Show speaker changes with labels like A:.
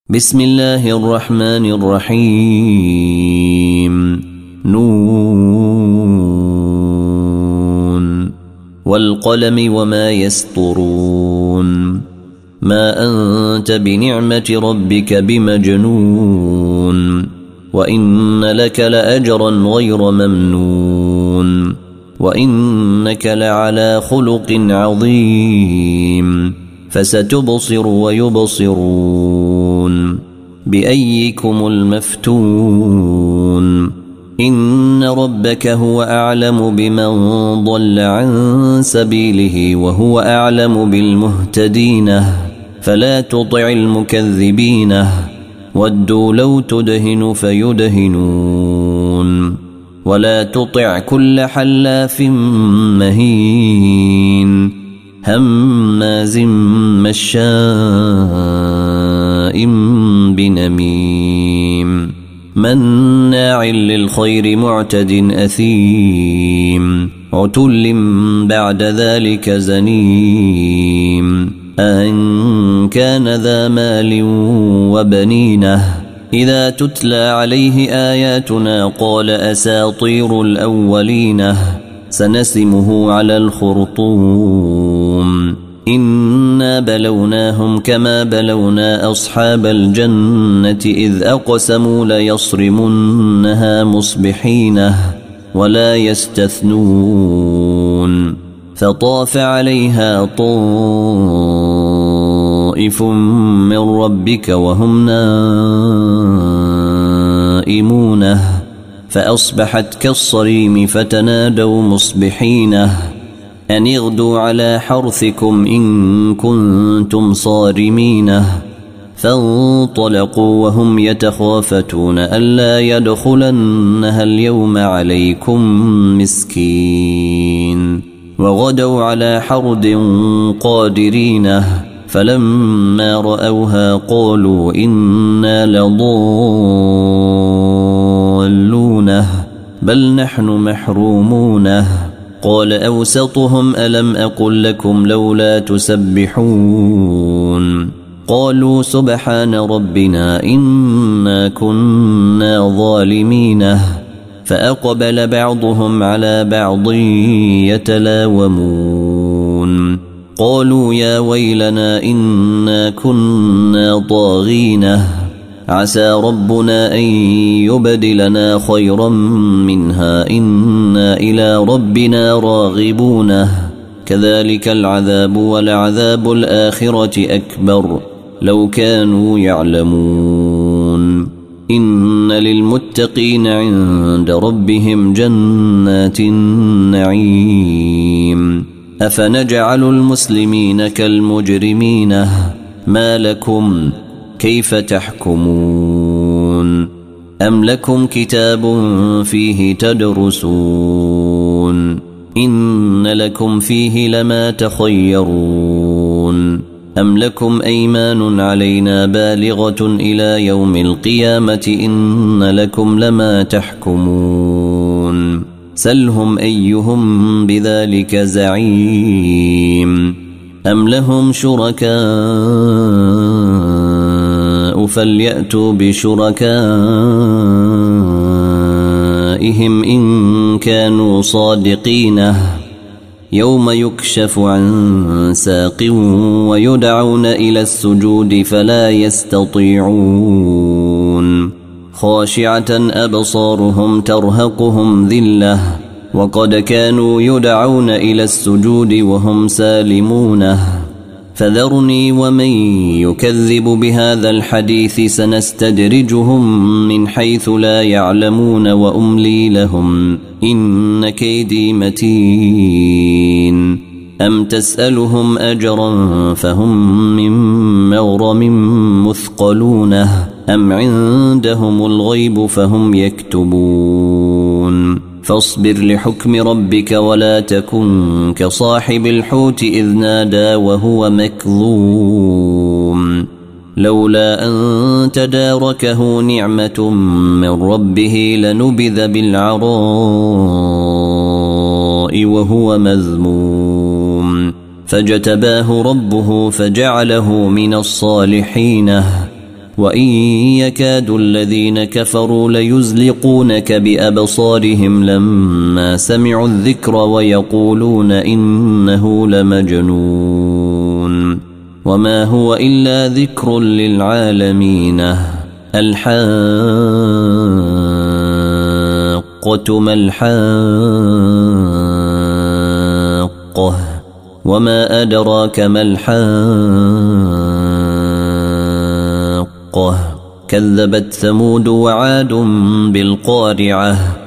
A: بسم الله الرحمن الرحيم نون والقلم وما يسطرون ما أنت بنعمة ربك بمجنون وإن لك لأجرا غير ممنون وإنك لعلى خلق عظيم فستبصر ويبصرون بأيكم المفتون إن ربك هو أعلم بمن ضل عن سبيله وهو أعلم بالمهتدين فلا تطع المكذبين ودوا لو تدهن فيدهنون ولا تطع كل حلاف مهين هماز مشاء بنميم مناع للخير معتد أثيم عتل بعد ذلك زنيم أن كان ذا مال وبنينه إذا تتلى عليه آياتنا قال أساطير الأولين سنسمه على الخرطوم إنا بلوناهم كما بلونا أصحاب الجنة إذ أقسموا ليصرمنها مصبحين ولا يستثنون فطاف عليها طائف من ربك وهم نائمون فأصبحت كالصريم فتنادوا مصبحين أن اغدوا على حرثكم إن كنتم صارمين فانطلقوا وهم يتخافتون ألا يدخلنها اليوم عليكم مسكين وغدوا على حرد قادرين فلما رأوها قالوا إنا لضالون بل نحن محرومون قال أوسطهم ألم أقل لكم لولا تسبحون قالوا سبحان ربنا إنا كنا ظالمين فأقبل بعضهم على بعض يتلاومون قالوا يا ويلنا إنا كنا طاغين عسى ربنا أن يبدلنا خيرا منها إنا إلى ربنا راغبون كذلك العذاب ولعذاب الآخرة أكبر لو كانوا يعلمون إن للمتقين عند ربهم جنات النعيم أفنجعل المسلمين كالمجرمين ما لكم كيف تحكمون أم لكم كتاب فيه تدرسون إن لكم فيه لما تخيرون أم لكم أيمان علينا بالغة إلى يوم القيامة إن لكم لما تحكمون سلهم أيهم بذلك زعيم أم لهم شركاء فليأتوا بشركائهم إن كانوا صادقين يوم يكشف عن ساق ويدعون إلى السجود فلا يستطيعون خاشعة أبصارهم ترهقهم ذلة وقد كانوا يدعون إلى السجود وهم سالمون فذرني ومن يكذب بهذا الحديث سنستدرجهم من حيث لا يعلمون وأملي لهم إن كيدي متين أم تسألهم أجرا فهم من مغرم مثقلون أم عندهم الغيب فهم يكتبون فاصبر لحكم ربك ولا تكن كصاحب الحوت إذ نادى وهو مكظوم لولا أن تداركه نعمة من ربه لنبذ بالعراء وهو مذموم فاجتباه ربه فجعله من الصالحين وإن يكاد الذين كفروا ليزلقونك بأبصارهم لما سمعوا الذكر ويقولون إنه لمجنون وما هو إلا ذكر للعالمين الحاقة ما الحاقة وما أدراك ما الحاقة كذبت ثمود وعاد بالقارعة